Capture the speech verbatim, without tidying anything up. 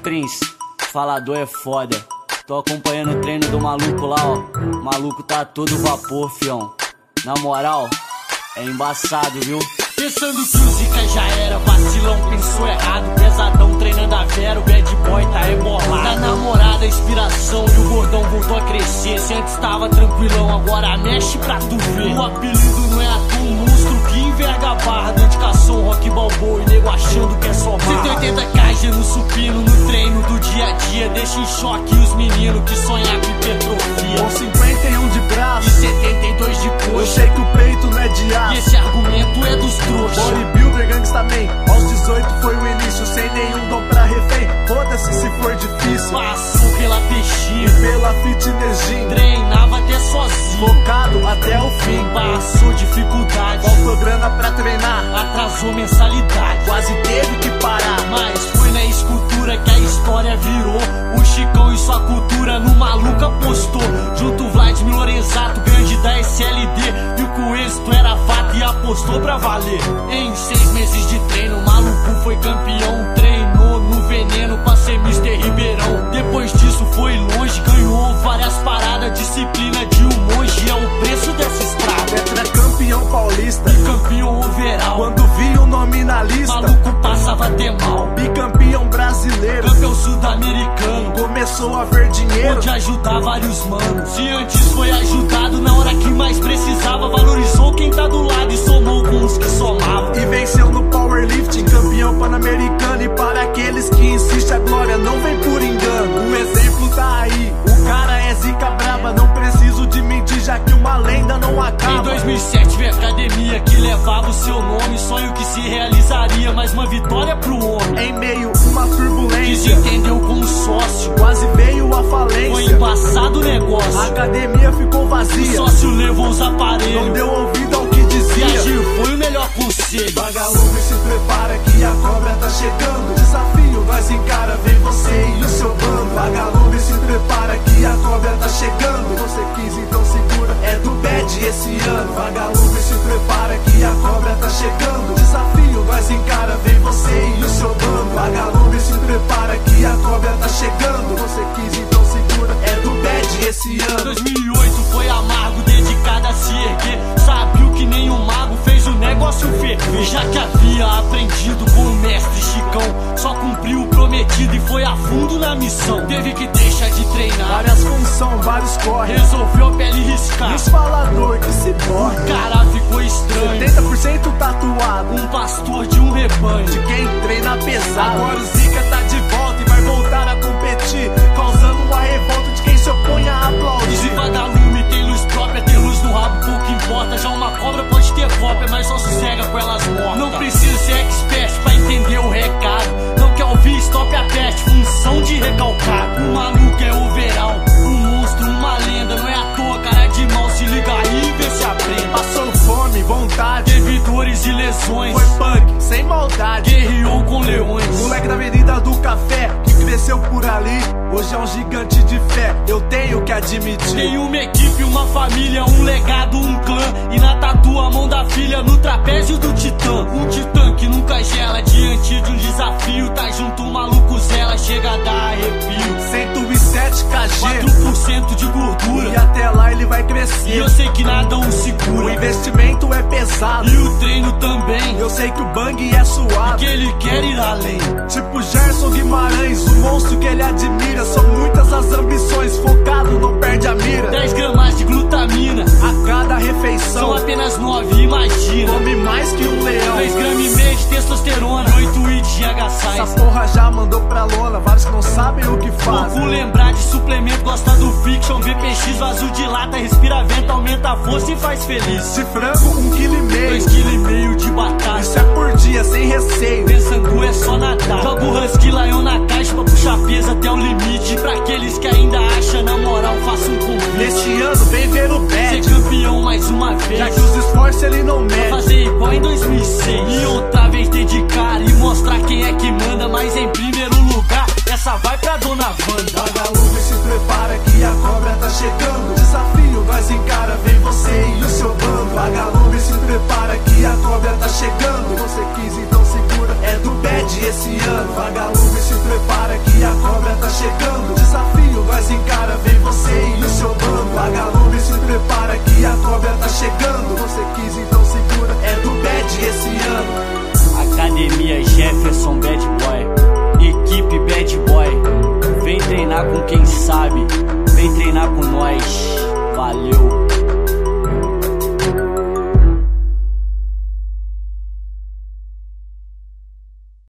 Prince, falador é foda. Tô acompanhando o treino do maluco lá, ó. O maluco tá todo vapor, fião. Na moral, é embaçado, viu? Pensando que o Zica já era, vacilão pensou errado. Pesadão treinando a Vera, o bad boy tá rebolado. Da namorada a inspiração e o gordão voltou a crescer. Se antes tava tranquilão, agora mexe pra tu ver. O apelido não é à toa, um monstro que enverga a barra. Dedicação, rock balboa e nego achando que é só marra. cento e oitenta K no supino, no treino do dia a dia. Deixa em choque os meninos que sonham com hipertrofia. Com cinquenta e um de braço e setenta e dois de coxa, eu sei que o peito não é de aço. E esse argumento é dos trouxa. Bodybuilder, gangsta man, aos dezoito foi o início. Sem nenhum dom pra refém, foda-se se for difícil. Passou pela peixinha, pela fitness gym, treinava até sozinho, focado até o fim. Passou dificuldade, faltou grana pra treinar, atrasou mensalidade, quase teve que parar. Mas foi na escultura que a história virou. O Chicão e sua cultura no maluco apostou. Junto o Vladimir Lorenzato, grande da S L D, viu que o êxito era fato e apostou pra valer. Em seis meses de treino, o maluco foi campeão. Treinou no veneno pra ser mister Ribeirão. Depois disso foi longe, ganhou várias paradas. Disciplina de um monge é o preço dessa estrada. Tetracampeão paulista e campeão overall. Quando vi o nome na lista, maluco passava até mal. Bicampeão brasileiro, campeão sul-americano, começou a ver dinheiro, pode ajudar vários manos. Se antes foi ajudado na hora que mais precisava, valorizou quem tá do lado e somou com os que somavam. E venceu no powerlifting, campeão pan-americano. E para aqueles que insistem, a glória não vem por engano. O exemplo tá aí, o cara é zica braba. Não preciso de mentir, já que uma lenda não acaba. Em dois mil e sete veio a academia que levava o seu nome. Sonho que se realizaria, mais uma vitória pro homem. Em meio uma turbulência, desentendeu com o sócio, quase veio a falência. Foi embaçado o negócio, a academia ficou vazia. O sócio levou os aparelhos, não deu ouvido ao que dizia. E agiu, foi o melhor conselho. Vagalume, se prepara que a cobra tá chegando. Desafio, nós encara, vem você e o seu bando. Vagalume, se prepara que a cobra tá chegando. Você quis, então segura, é do bad esse ano. Vagalume, se prepara que a cobra tá chegando. Desafio, nós encara, vem você e o seu bando. Vagalume, se prepara que a cobra tá chegando. Você quis, então segura, é do bad esse ano. dois mil e oito foi amargo, dedicado a se erguer. Sabia que nem um mago fez o negócio ferver. Já que havia aprendido com o mestre Chicão, só cumpriu o prometido e foi a fundo na missão. Teve que deixar de treinar, várias funções, vários corre, resolveu a pele riscar. Os falador que se torre, o cara ficou estranho. setenta por cento tatuado, um pastor de um rebanho, de quem treina pesado. Agora o Zica tá de volta e vai voltar a competir, causando a revolta de quem se opõe a aplaudir. Se vagalume tem luz própria, ter luz no rabo pouco importa. Já uma cobra pode ter cópia, mas só sossega com elas mortas. Não precisa ser expert pra entender o recado. Não quer ouvir, stop a peste, função de recalcado. O maluco é overall, um monstro, uma lenda. Não é à toa, cara de mal, se liga aí e vê se aprende. Passou fome, vontade, teve dores e lesões, foi punk, sem maldade, guerreou com leões. Moleque da Avenida do Café, que cresceu por ali, hoje é um gigante de fé, eu tenho que admitir. Tem uma equipe, uma família, um legado, um clã. E na tatu a mão da filha no trapézio do titã. Um titã que nunca gela diante de um desafio. Tá junto o maluco zela, chega a dar arrepio. Cento e sete K G, quatro por cento de gordura, e até lá ele vai crescer. E eu sei que nada o segura, o investimento é pesado, e o treino também. Eu sei que o bang é suave, e que ele quer ir além. Tipo Gerson Guimarães, o monstro que ele admira. São muitas as ambições, focado não perde a mira. dez gramas de glutamina a cada refeição, são apenas nove, imagina. Come mais que um leão. três gramas e meio de testosterona, oito i de G H sais. Essa porra já mandou pra lona, vários que não sabem o que faz. Pouco lembrar de suplemento, gosta do fiction. V P X, vazio de lata, respira vento, aumenta a força e faz feliz. De frango, um quilo e meio, dois quilos e meio de batata. Isso é por dia, sem receio. Pensando é só nadar. Joga o Husky Lion na caixa pra puxar peso até o limite. E pra aqueles que ainda acham, na moral, faça um convite. Neste ano vem ver o bad, ser campeão mais uma vez, já que os esforços ele não mede. Fazer igual em dois mil e seis e outra vez dedicar e mostrar quem é que manda. Mas em primeiro lugar, essa vai pra dona Wanda. Vagalume, se prepara que a cobra tá chegando. Desafio, nós encara, vem você e o seu bando. Vagalume, se prepara que a cobra tá chegando. Você quis, então segura, é do bad esse ano. Vagalume se prepara que a cobra tá chegando. Desafio nós encara, vem você e o seu bando. Vagalume se prepara que a cobra tá chegando. Você quis, então segura, é do bad esse ano. Academia Jefferson Bad Boy, equipe Bad Boy. Vem treinar com quem sabe, vem treinar com nós.